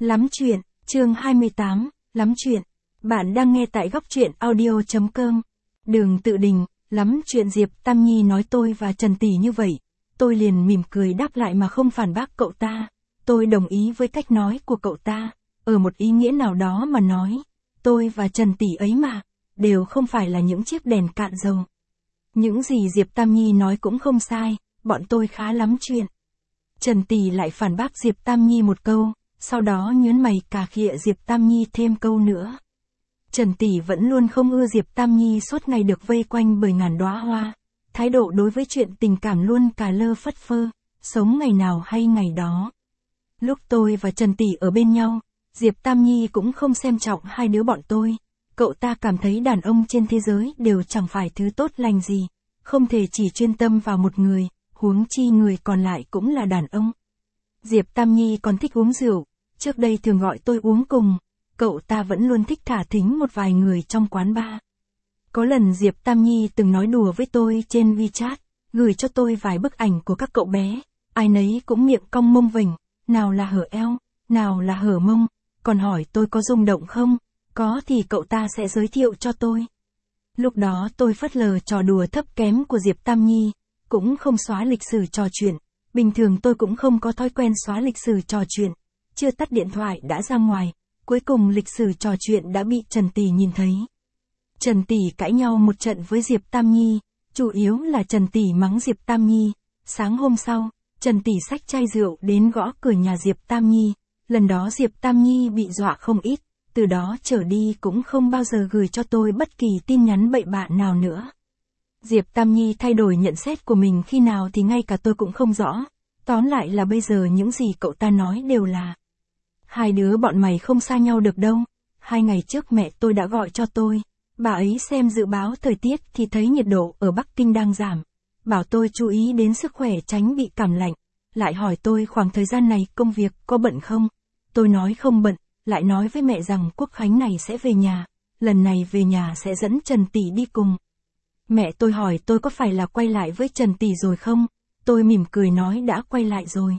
Lắm chuyện, chương 28, lắm chuyện. Bạn đang nghe tại góc truyện audio.com. Đường Tự Đình, lắm chuyện. Diệp Tam Nhi nói tôi và Trần Tỷ như vậy. Tôi liền mỉm cười đáp lại mà không phản bác cậu ta. Tôi đồng ý với cách nói của cậu ta. Ở một ý nghĩa nào đó mà nói, tôi và Trần Tỷ ấy mà, đều không phải là những chiếc đèn cạn dầu. Những gì Diệp Tam Nhi nói cũng không sai, bọn tôi khá lắm chuyện. Trần Tỷ lại phản bác Diệp Tam Nhi một câu, sau đó nhớn mày cà khịa Diệp Tam Nhi thêm câu nữa. Trần Tỷ vẫn luôn không ưa Diệp Tam Nhi suốt ngày được vây quanh bởi ngàn đóa hoa. Thái độ đối với chuyện tình cảm luôn cà lơ phất phơ, sống ngày nào hay ngày đó. Lúc tôi và Trần Tỷ ở bên nhau, Diệp Tam Nhi cũng không xem trọng hai đứa bọn tôi. Cậu ta cảm thấy đàn ông trên thế giới đều chẳng phải thứ tốt lành gì, không thể chỉ chuyên tâm vào một người, huống chi người còn lại cũng là đàn ông. Diệp Tam Nhi còn thích uống rượu, trước đây thường gọi tôi uống cùng, cậu ta vẫn luôn thích thả thính một vài người trong quán bar. Có lần Diệp Tam Nhi từng nói đùa với tôi trên WeChat, gửi cho tôi vài bức ảnh của các cậu bé, ai nấy cũng miệng cong mông vểnh, nào là hở eo, nào là hở mông, còn hỏi tôi có rung động không, có thì cậu ta sẽ giới thiệu cho tôi. Lúc đó tôi phớt lờ trò đùa thấp kém của Diệp Tam Nhi, cũng không xóa lịch sử trò chuyện, bình thường tôi cũng không có thói quen xóa lịch sử trò chuyện, chưa tắt điện thoại đã ra ngoài, cuối cùng lịch sử trò chuyện đã bị Trần Tỷ nhìn thấy. Trần Tỷ cãi nhau một trận với Diệp Tam Nhi, chủ yếu là Trần Tỷ mắng Diệp Tam Nhi. Sáng hôm sau, Trần Tỷ xách chai rượu đến gõ cửa nhà Diệp Tam Nhi, lần đó Diệp Tam Nhi bị dọa không ít, từ đó trở đi cũng không bao giờ gửi cho tôi bất kỳ tin nhắn bậy bạ nào nữa. Diệp Tam Nhi thay đổi nhận xét của mình khi nào thì ngay cả tôi cũng không rõ, tóm lại là bây giờ những gì cậu ta nói đều là: hai đứa bọn mày không xa nhau được đâu. 2 ngày trước mẹ tôi đã gọi cho tôi, bà ấy xem dự báo thời tiết thì thấy nhiệt độ ở Bắc Kinh đang giảm, bảo tôi chú ý đến sức khỏe tránh bị cảm lạnh, lại hỏi tôi khoảng thời gian này công việc có bận không. Tôi nói không bận, lại nói với mẹ rằng Quốc Khánh này sẽ về nhà, lần này về nhà sẽ dẫn Trần Tỷ đi cùng. Mẹ tôi hỏi tôi có phải là quay lại với Trần Tỷ rồi không, tôi mỉm cười nói đã quay lại rồi.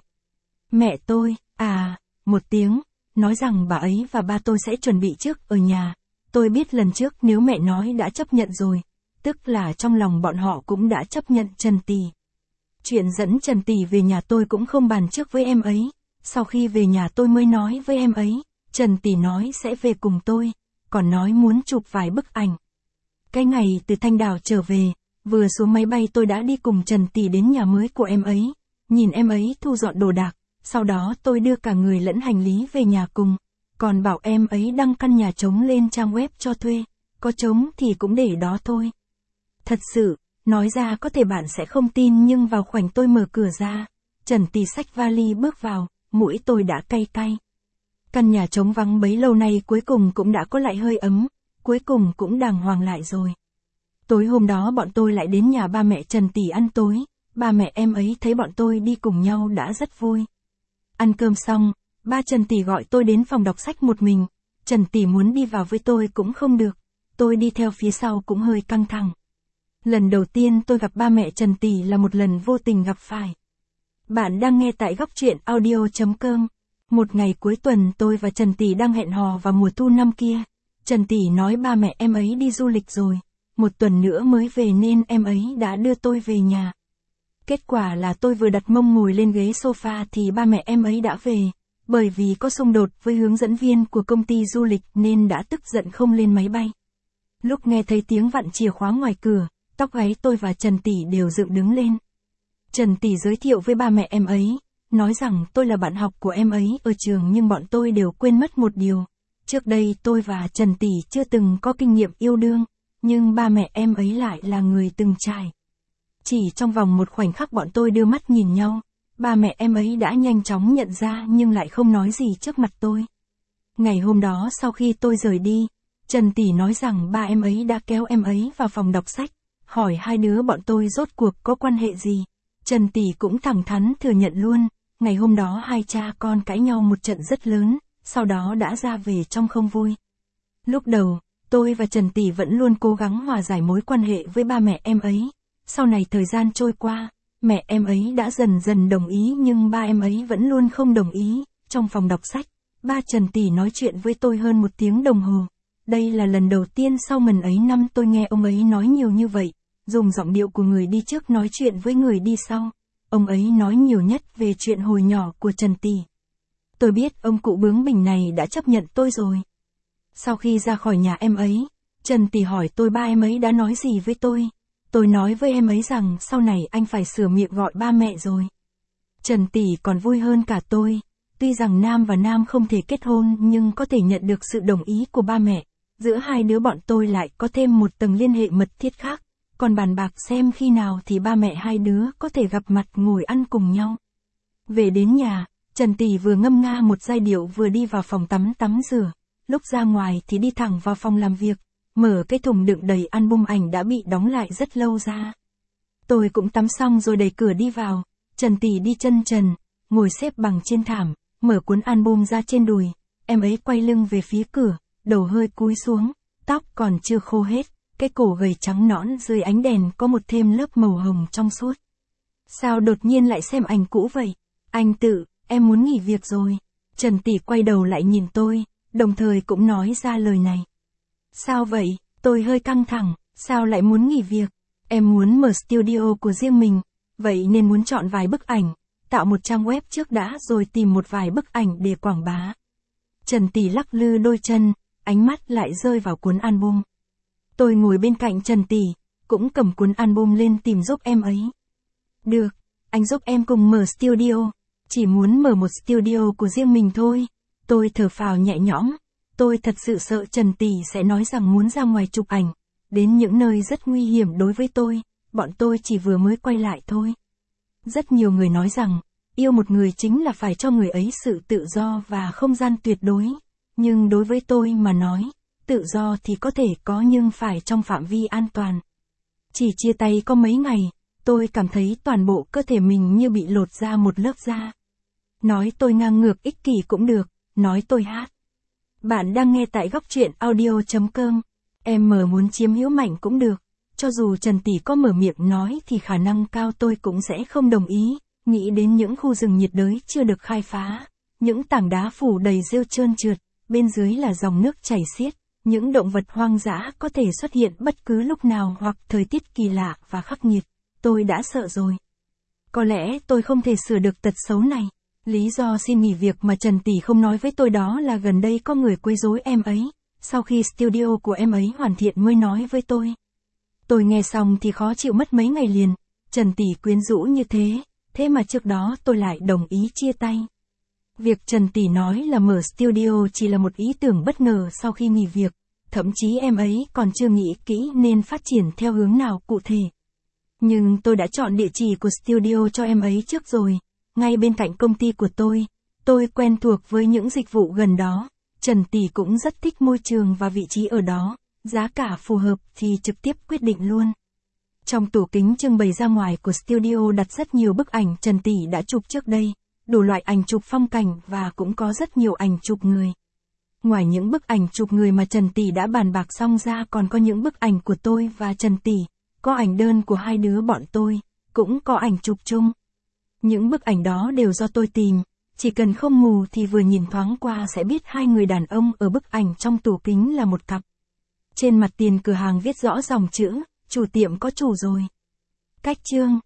Mẹ tôi, một tiếng, nói rằng bà ấy và ba tôi sẽ chuẩn bị trước ở nhà. Tôi biết lần trước nếu mẹ nói đã chấp nhận rồi, tức là trong lòng bọn họ cũng đã chấp nhận Trần Tỷ. Chuyện dẫn Trần Tỷ về nhà tôi cũng không bàn trước với em ấy, sau khi về nhà tôi mới nói với em ấy, Trần Tỷ nói sẽ về cùng tôi, còn nói muốn chụp vài bức ảnh. Cái ngày từ Thanh Đảo trở về, vừa xuống máy bay tôi đã đi cùng Trần Tỷ đến nhà mới của em ấy, nhìn em ấy thu dọn đồ đạc, sau đó tôi đưa cả người lẫn hành lý về nhà cùng, còn bảo em ấy đăng căn nhà trống lên trang web cho thuê, có trống thì cũng để đó thôi. Thật sự, nói ra có thể bạn sẽ không tin nhưng vào khoảnh tôi mở cửa ra, Trần Tỷ xách vali bước vào, mũi tôi đã cay cay. Căn nhà trống vắng bấy lâu nay cuối cùng cũng đã có lại hơi ấm, cuối cùng cũng đàng hoàng lại rồi. Tối hôm đó bọn tôi lại đến nhà ba mẹ Trần Tỷ ăn tối, ba mẹ em ấy thấy bọn tôi đi cùng nhau đã rất vui. Ăn cơm xong, ba Trần Tỷ gọi tôi đến phòng đọc sách một mình, Trần Tỷ muốn đi vào với tôi cũng không được, tôi đi theo phía sau cũng hơi căng thẳng. Lần đầu tiên tôi gặp ba mẹ Trần Tỷ là một lần vô tình gặp phải. Bạn đang nghe tại góc truyện audio.com. Một ngày cuối tuần tôi và Trần Tỷ đang hẹn hò vào mùa thu năm kia. Trần Tỷ nói ba mẹ em ấy đi du lịch rồi, 1 tuần nữa mới về nên em ấy đã đưa tôi về nhà. Kết quả là tôi vừa đặt mông ngồi lên ghế sofa thì ba mẹ em ấy đã về, bởi vì có xung đột với hướng dẫn viên của công ty du lịch nên đã tức giận không lên máy bay. Lúc nghe thấy tiếng vặn chìa khóa ngoài cửa, tóc gáy tôi và Trần Tỷ đều dựng đứng lên. Trần Tỷ giới thiệu với ba mẹ em ấy, nói rằng tôi là bạn học của em ấy ở trường nhưng bọn tôi đều quên mất một điều. Trước đây tôi và Trần Tỷ chưa từng có kinh nghiệm yêu đương, nhưng ba mẹ em ấy lại là người từng trải. Chỉ trong vòng một khoảnh khắc bọn tôi đưa mắt nhìn nhau, ba mẹ em ấy đã nhanh chóng nhận ra nhưng lại không nói gì trước mặt tôi. Ngày hôm đó sau khi tôi rời đi, Trần Tỷ nói rằng ba em ấy đã kéo em ấy vào phòng đọc sách, hỏi hai đứa bọn tôi rốt cuộc có quan hệ gì. Trần Tỷ cũng thẳng thắn thừa nhận luôn, ngày hôm đó hai cha con cãi nhau một trận rất lớn, sau đó đã ra về trong không vui. Lúc đầu, tôi và Trần Tỷ vẫn luôn cố gắng hòa giải mối quan hệ với ba mẹ em ấy. Sau này thời gian trôi qua, mẹ em ấy đã dần dần đồng ý nhưng ba em ấy vẫn luôn không đồng ý. Trong phòng đọc sách, Ba Trần Tỷ nói chuyện với tôi hơn 1 tiếng đồng hồ. Đây là lần đầu tiên sau ngần ấy năm tôi nghe ông ấy nói nhiều như vậy, dùng giọng điệu của người đi trước nói chuyện với người đi sau. Ông ấy nói nhiều nhất về chuyện hồi nhỏ của Trần Tỷ. Tôi biết ông cụ bướng bỉnh này đã chấp nhận tôi rồi. Sau khi ra khỏi nhà em ấy, Trần Tỷ hỏi tôi ba em ấy đã nói gì với tôi. Tôi nói với em ấy rằng sau này anh phải sửa miệng gọi ba mẹ rồi. Trần Tỷ còn vui hơn cả tôi. Tuy rằng nam và nam không thể kết hôn nhưng có thể nhận được sự đồng ý của ba mẹ. Giữa hai đứa bọn tôi lại có thêm một tầng liên hệ mật thiết khác. Còn bàn bạc xem khi nào thì ba mẹ hai đứa có thể gặp mặt ngồi ăn cùng nhau. Về đến nhà, Trần Tỷ vừa ngâm nga một giai điệu vừa đi vào phòng tắm rửa. Lúc ra ngoài thì đi thẳng vào phòng làm việc, mở cái thùng đựng đầy album ảnh đã bị đóng lại rất lâu ra. Tôi cũng tắm xong rồi đẩy cửa đi vào. Trần Tỷ đi chân trần, ngồi xếp bằng trên thảm, mở cuốn album ra trên đùi. Em ấy quay lưng về phía cửa, đầu hơi cúi xuống, tóc còn chưa khô hết, cái cổ gầy trắng nõn dưới ánh đèn có một thêm lớp màu hồng trong suốt. Sao đột nhiên lại xem ảnh cũ vậy? Anh Tự, em muốn nghỉ việc rồi. Trần Tỷ quay đầu lại nhìn tôi, đồng thời cũng nói ra lời này. Sao vậy? Tôi hơi căng thẳng, sao lại muốn nghỉ việc? Em muốn mở studio của riêng mình, vậy nên muốn chọn vài bức ảnh, tạo một trang web trước đã rồi tìm một vài bức ảnh để quảng bá. Trần Tỷ lắc lư đôi chân, ánh mắt lại rơi vào cuốn album. Tôi ngồi bên cạnh Trần Tỷ, cũng cầm cuốn album lên tìm giúp em ấy. Được, anh giúp em cùng mở studio, chỉ muốn mở một studio của riêng mình thôi. Tôi thở phào nhẹ nhõm, tôi thật sự sợ Trần Tỷ sẽ nói rằng muốn ra ngoài chụp ảnh, đến những nơi rất nguy hiểm đối với tôi, bọn tôi chỉ vừa mới quay lại thôi. Rất nhiều người nói rằng, yêu một người chính là phải cho người ấy sự tự do và không gian tuyệt đối, nhưng đối với tôi mà nói, tự do thì có thể có nhưng phải trong phạm vi an toàn. Chỉ chia tay có mấy ngày, tôi cảm thấy toàn bộ cơ thể mình như bị lột ra một lớp da. Nói tôi ngang ngược ích kỷ cũng được, nói tôi hát. Bạn đang nghe tại góc truyện audio.com. Em muốn chiếm hữu mạnh cũng được. Cho dù Trần Tỷ có mở miệng nói thì khả năng cao tôi cũng sẽ không đồng ý. Nghĩ đến những khu rừng nhiệt đới chưa được khai phá, những tảng đá phủ đầy rêu trơn trượt, bên dưới là dòng nước chảy xiết, những động vật hoang dã có thể xuất hiện bất cứ lúc nào hoặc thời tiết kỳ lạ và khắc nghiệt. Tôi đã sợ rồi. Có lẽ tôi không thể sửa được tật xấu này. Lý do xin nghỉ việc mà Trần Tỷ không nói với tôi đó là gần đây có người quấy rối em ấy, sau khi studio của em ấy hoàn thiện mới nói với tôi. Tôi nghe xong thì khó chịu mất mấy ngày liền, Trần Tỷ quyến rũ như thế mà trước đó tôi lại đồng ý chia tay. Việc Trần Tỷ nói là mở studio chỉ là một ý tưởng bất ngờ sau khi nghỉ việc, thậm chí em ấy còn chưa nghĩ kỹ nên phát triển theo hướng nào cụ thể. Nhưng tôi đã chọn địa chỉ của studio cho em ấy trước rồi, ngay bên cạnh công ty của tôi quen thuộc với những dịch vụ gần đó, Trần Tỷ cũng rất thích môi trường và vị trí ở đó, giá cả phù hợp thì trực tiếp quyết định luôn. Trong tủ kính trưng bày ra ngoài của studio đặt rất nhiều bức ảnh Trần Tỷ đã chụp trước đây, đủ loại ảnh chụp phong cảnh và cũng có rất nhiều ảnh chụp người. Ngoài những bức ảnh chụp người mà Trần Tỷ đã bàn bạc xong ra còn có những bức ảnh của tôi và Trần Tỷ, có ảnh đơn của hai đứa bọn tôi, cũng có ảnh chụp chung. Những bức ảnh đó đều do tôi tìm, chỉ cần không mù thì vừa nhìn thoáng qua sẽ biết hai người đàn ông ở bức ảnh trong tủ kính là một cặp. Trên mặt tiền cửa hàng viết rõ dòng chữ, chủ tiệm có chủ rồi. Cách chương